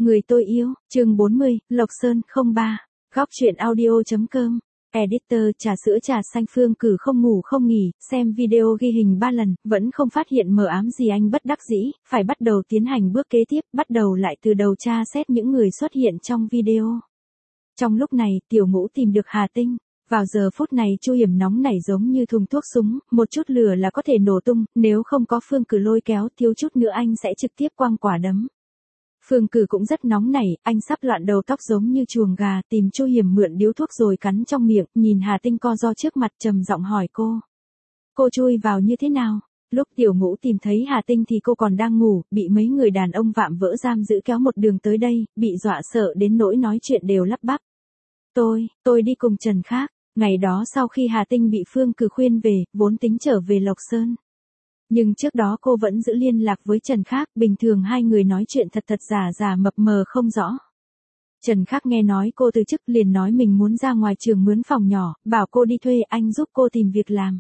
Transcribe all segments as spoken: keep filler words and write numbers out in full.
Người tôi yêu, chương bốn mươi, Lộc Sơn không ba, góc truyện audio.com. Editor trà sữa trà xanh Phương Cử không ngủ không nghỉ, xem video ghi hình ba lần, vẫn không phát hiện mờ ám gì anh bất đắc dĩ, phải bắt đầu tiến hành bước kế tiếp, bắt đầu lại từ đầu tra xét những người xuất hiện trong video. Trong lúc này, Tiểu Ngũ tìm được Hà Tinh. Vào giờ phút này Chu Hiểm nóng nảy giống như thùng thuốc súng, một chút lửa là có thể nổ tung, nếu không có Phương Cử lôi kéo, thiếu chút nữa anh sẽ trực tiếp quăng quả đấm. Phương Cử cũng rất nóng nảy, anh sắp loạn đầu tóc giống như chuồng gà, tìm Chu Hiểm mượn điếu thuốc rồi cắn trong miệng, nhìn Hà Tinh co ro trước mặt trầm giọng hỏi cô. Cô chui vào như thế nào? Lúc Tiểu Ngũ tìm thấy Hà Tinh thì cô còn đang ngủ, bị mấy người đàn ông vạm vỡ giam giữ kéo một đường tới đây, bị dọa sợ đến nỗi nói chuyện đều lắp bắp. Tôi, tôi đi cùng Trần Khác. Ngày đó sau khi Hà Tinh bị Phương Cử khuyên về, vốn tính trở về Lộc Sơn. Nhưng trước đó cô vẫn giữ liên lạc với Trần Khác, bình thường hai người nói chuyện thật thật giả giả mập mờ không rõ. Trần Khác nghe nói cô từ chức liền nói mình muốn ra ngoài trường mướn phòng nhỏ, bảo cô đi thuê anh giúp cô tìm việc làm.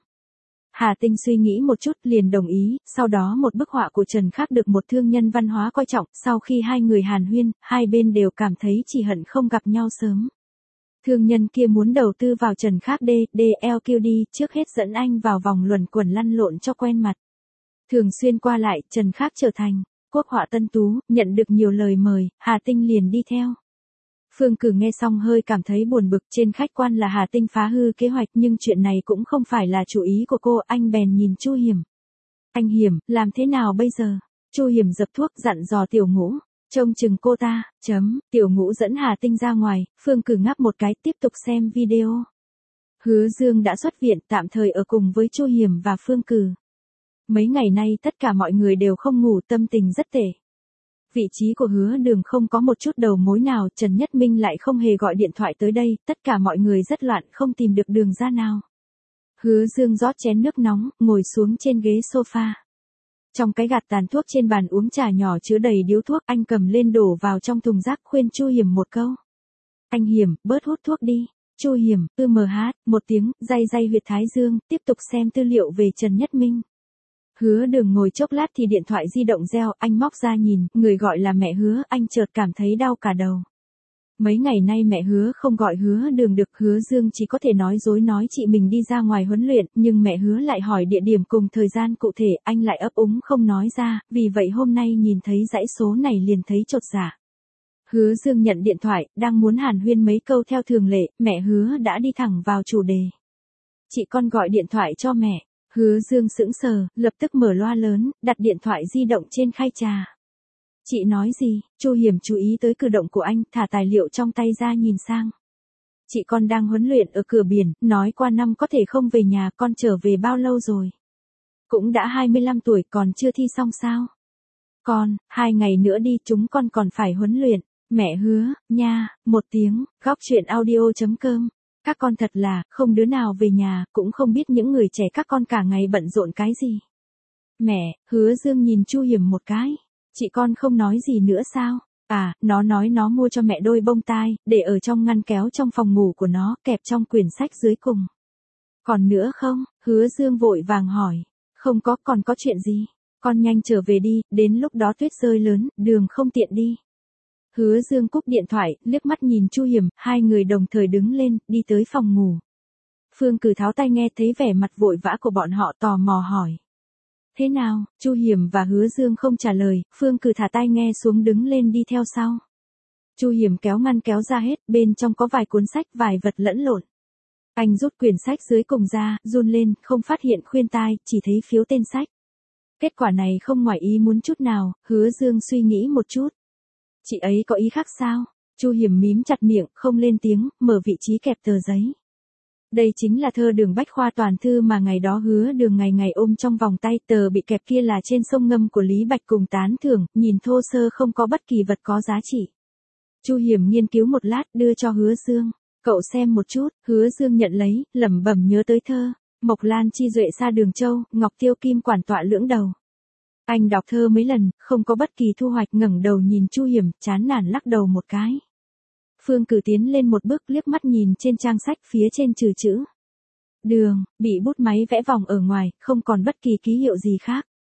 Hà Tinh suy nghĩ một chút liền đồng ý, sau đó một bức họa của Trần Khác được một thương nhân văn hóa coi trọng, sau khi hai người hàn huyên, hai bên đều cảm thấy chỉ hận không gặp nhau sớm. Thương nhân kia muốn đầu tư vào Trần Khác D, D L Q D, trước hết dẫn anh vào vòng luẩn quẩn lăn lộn cho quen mặt. Thường xuyên qua lại, Trần Khác trở thành quốc họa tân tú, nhận được nhiều lời mời, Hà Tinh liền đi theo. Phương Cử nghe xong hơi cảm thấy buồn bực, trên khách quan là Hà Tinh phá hư kế hoạch nhưng chuyện này cũng không phải là chủ ý của cô, anh bèn nhìn Chu Hiểm. Anh Hiểm, làm thế nào bây giờ? Chu Hiểm dập thuốc dặn dò Tiểu Ngũ. Trông chừng cô ta, chấm, Tiểu Ngũ dẫn Hà Tinh ra ngoài, Phương Cử ngáp một cái tiếp tục xem video. Hứa Dương đã xuất viện tạm thời ở cùng với Chu Hiểm và Phương Cử. Mấy ngày nay tất cả mọi người đều không ngủ, tâm tình rất tệ. Vị trí của Hứa Đường không có một chút đầu mối nào, Trần Nhất Minh lại không hề gọi điện thoại tới đây, tất cả mọi người rất loạn, không tìm được đường ra nào. Hứa Dương rót chén nước nóng, ngồi xuống trên ghế sofa. Trong cái gạt tàn thuốc trên bàn uống trà nhỏ chứa đầy điếu thuốc, anh cầm lên đổ vào trong thùng rác khuyên Chu Hiểm một câu. Anh Hiểm, bớt hút thuốc đi. Chu Hiểm, ư mờ hát, một tiếng, day day huyệt thái dương, tiếp tục xem tư liệu về Trần Nhất Minh. Hứa Đường ngồi chốc lát thì điện thoại di động reo, anh móc ra nhìn, người gọi là mẹ Hứa, anh chợt cảm thấy đau cả đầu. Mấy ngày nay mẹ Hứa không gọi Hứa Đường được, Hứa Dương chỉ có thể nói dối nói chị mình đi ra ngoài huấn luyện, nhưng mẹ Hứa lại hỏi địa điểm cùng thời gian cụ thể, anh lại ấp úng không nói ra, vì vậy hôm nay nhìn thấy dãy số này liền thấy chột dạ. Hứa Dương nhận điện thoại, đang muốn hàn huyên mấy câu theo thường lệ, mẹ Hứa đã đi thẳng vào chủ đề. Chị con gọi điện thoại cho mẹ. Hứa Dương sững sờ, lập tức mở loa lớn, đặt điện thoại di động trên khay trà. Chị nói gì? Chu Hiểm chú ý tới cử động của anh, thả tài liệu trong tay ra nhìn sang. Chị con đang huấn luyện ở cửa biển, nói qua năm có thể không về nhà, con trở về bao lâu rồi? Cũng đã hai mươi lăm tuổi, còn chưa thi xong sao? Con, hai ngày nữa đi, chúng con còn phải huấn luyện. Mẹ Hứa, nha, một tiếng, góc truyện audio.com. Các con thật là, không đứa nào về nhà, cũng không biết những người trẻ các con cả ngày bận rộn cái gì. Mẹ, Hứa Dương nhìn Chu Hiểm một cái. Chị con không nói gì nữa sao? À, nó nói nó mua cho mẹ đôi bông tai, để ở trong ngăn kéo trong phòng ngủ của nó, kẹp trong quyển sách dưới cùng. Còn nữa không? Hứa Dương vội vàng hỏi. Không có, còn có chuyện gì? Con nhanh trở về đi, đến lúc đó tuyết rơi lớn, đường không tiện đi. Hứa Dương cúp điện thoại, liếc mắt nhìn Chu Hiểm, hai người đồng thời đứng lên, đi tới phòng ngủ. Phương Cử tháo tay nghe thấy vẻ mặt vội vã của bọn họ tò mò hỏi. Thế nào? Chu Hiểm và Hứa Dương không trả lời, Phương Cử thả tay nghe xuống đứng lên đi theo sau. Chu Hiểm kéo ngăn kéo ra hết, bên trong có vài cuốn sách vài vật lẫn lộn. Anh rút quyển sách dưới cùng ra, run lên, không phát hiện khuyên tai, chỉ thấy phiếu tên sách. Kết quả này không ngoài ý muốn chút nào, Hứa Dương suy nghĩ một chút. Chị ấy có ý khác sao? Chu Hiểm mím chặt miệng, không lên tiếng, mở vị trí kẹp tờ giấy. Đây chính là thơ Đường Bách Khoa toàn thư mà ngày đó Hứa Đường ngày ngày ôm trong vòng tay, tờ bị kẹp kia là trên sông Ngâm của Lý Bạch cùng tán thưởng, nhìn thô sơ không có bất kỳ vật có giá trị. Chu Hiểm nghiên cứu một lát, đưa cho Hứa Dương. Cậu xem một chút, Hứa Dương nhận lấy, lẩm bẩm nhớ tới thơ. Mộc Lan chi duệ xa Đường Châu, Ngọc Tiêu Kim quản tọa lưỡng đầu. Anh đọc thơ mấy lần, không có bất kỳ thu hoạch, ngẩng đầu nhìn Chu Hiểm, chán nản lắc đầu một cái. Phương Cử tiến lên một bước, liếc mắt nhìn trên trang sách, phía trên trừ chữ Đường, bị bút máy vẽ vòng ở ngoài, không còn bất kỳ ký hiệu gì khác.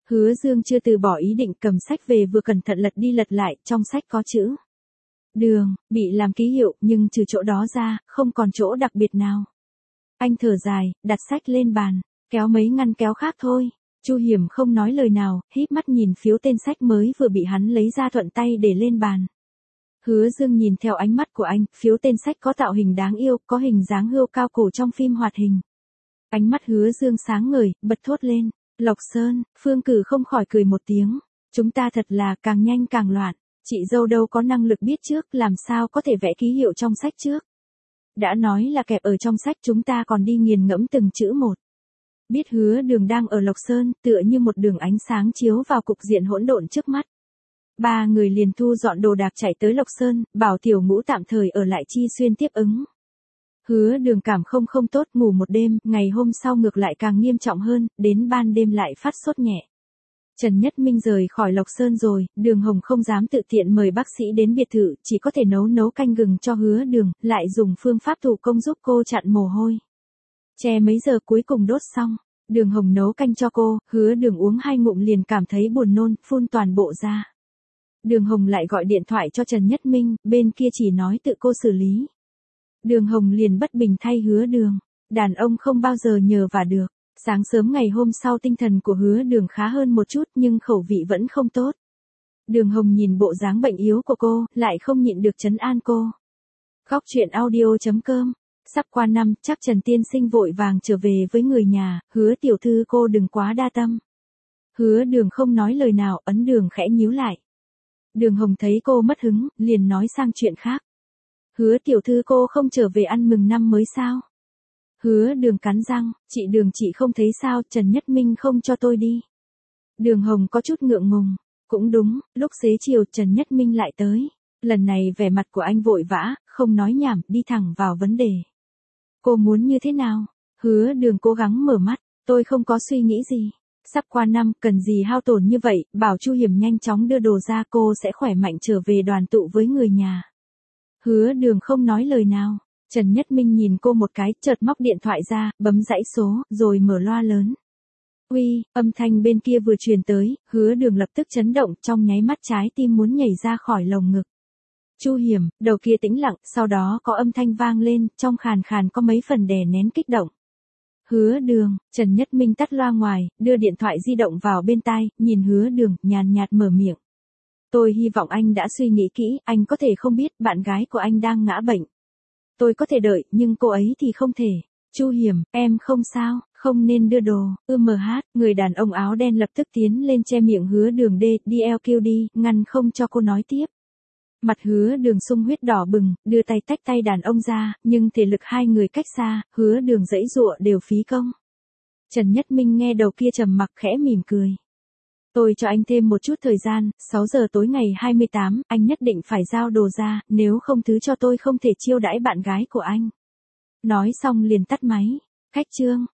Hứa Dương chưa từ bỏ ý định, cầm sách về vừa cẩn thận lật đi lật lại, trong sách có chữ Đường, bị làm ký hiệu, nhưng trừ chỗ đó ra, không còn chỗ đặc biệt nào. Anh thở dài, đặt sách lên bàn, kéo mấy ngăn kéo khác thôi. Chu Hiểm không nói lời nào, híp mắt nhìn phiếu tên sách mới vừa bị hắn lấy ra thuận tay để lên bàn. Hứa Dương nhìn theo ánh mắt của anh, phiếu tên sách có tạo hình đáng yêu, có hình dáng hươu cao cổ trong phim hoạt hình. Ánh mắt Hứa Dương sáng ngời, bật thốt lên, Lộc Sơn. Phương Cử không khỏi cười một tiếng. Chúng ta thật là càng nhanh càng loạn. Chị dâu đâu có năng lực biết trước, làm sao có thể vẽ ký hiệu trong sách trước. Đã nói là kẹp ở trong sách, chúng ta còn đi nghiền ngẫm từng chữ một. Biết Hứa Đường đang ở Lộc Sơn, tựa như một đường ánh sáng chiếu vào cục diện hỗn độn trước mắt. Ba người liền thu dọn đồ đạc chạy tới Lộc Sơn, bảo Tiểu Ngũ tạm thời ở lại Chi Xuyên tiếp ứng. Hứa Đường cảm không không tốt, ngủ một đêm, ngày hôm sau ngược lại càng nghiêm trọng hơn, đến ban đêm lại phát sốt nhẹ. Trần Nhất Minh rời khỏi Lộc Sơn rồi, Đường Hồng không dám tự tiện mời bác sĩ đến biệt thự, chỉ có thể nấu nấu canh gừng cho Hứa Đường, lại dùng phương pháp thủ công giúp cô chặn mồ hôi. Che mấy giờ cuối cùng đốt xong, Đường Hồng nấu canh cho cô, Hứa Đường uống hai ngụm liền cảm thấy buồn nôn, phun toàn bộ ra. Đường Hồng lại gọi điện thoại cho Trần Nhất Minh, bên kia chỉ nói tự cô xử lý. Đường Hồng liền bất bình thay Hứa Đường, đàn ông không bao giờ nhờ vả được. Sáng sớm ngày hôm sau tinh thần của Hứa Đường khá hơn một chút nhưng khẩu vị vẫn không tốt. Đường Hồng nhìn bộ dáng bệnh yếu của cô, lại không nhịn được trấn an cô. Góc truyện audio chấm com. Sắp qua năm, chắc Trần Tiên Sinh vội vàng trở về với người nhà, Hứa tiểu thư cô đừng quá đa tâm. Hứa Đường không nói lời nào, ấn Đường khẽ nhíu lại. Đường Hồng thấy cô mất hứng, liền nói sang chuyện khác. Hứa tiểu thư cô không trở về ăn mừng năm mới sao? Hứa Đường cắn răng, chị Đường chị không thấy sao, Trần Nhất Minh không cho tôi đi. Đường Hồng có chút ngượng ngùng, cũng đúng, lúc xế chiều Trần Nhất Minh lại tới. Lần này vẻ mặt của anh vội vã, không nói nhảm, đi thẳng vào vấn đề. Cô muốn như thế nào? Hứa Đường cố gắng mở mắt, tôi không có suy nghĩ gì. Sắp qua năm, cần gì hao tổn như vậy, bảo Chu Hiểm nhanh chóng đưa đồ ra, cô sẽ khỏe mạnh trở về đoàn tụ với người nhà. Hứa Đường không nói lời nào. Trần Nhất Minh nhìn cô một cái, chợt móc điện thoại ra, bấm dãy số, rồi mở loa lớn. Uy, âm thanh bên kia vừa truyền tới, Hứa Đường lập tức chấn động, trong nháy mắt trái tim muốn nhảy ra khỏi lồng ngực. Chu Hiểm, đầu kia tĩnh lặng, sau đó có âm thanh vang lên, trong khàn khàn có mấy phần đè nén kích động. Hứa Đường. Trần Nhất Minh tắt loa ngoài, đưa điện thoại di động vào bên tai, nhìn Hứa Đường, nhàn nhạt mở miệng. Tôi hy vọng anh đã suy nghĩ kỹ, anh có thể không biết bạn gái của anh đang ngã bệnh. Tôi có thể đợi, nhưng cô ấy thì không thể. Chu Hiểm, em không sao, không nên đưa đồ. ư em hát, người đàn ông áo đen lập tức tiến lên che miệng Hứa Đường đê, đi eo kêu đi, ngăn không cho cô nói tiếp. Mặt Hứa Đường sung huyết đỏ bừng, đưa tay tách tay đàn ông ra, nhưng thể lực hai người cách xa, Hứa Đường giãy giụa đều phí công. Trần Nhất Minh nghe đầu kia trầm mặc khẽ mỉm cười. Tôi cho anh thêm một chút thời gian, sáu giờ tối ngày hai mươi tám, anh nhất định phải giao đồ ra, nếu không thứ cho tôi không thể chiêu đãi bạn gái của anh. Nói xong liền tắt máy. Khách trương,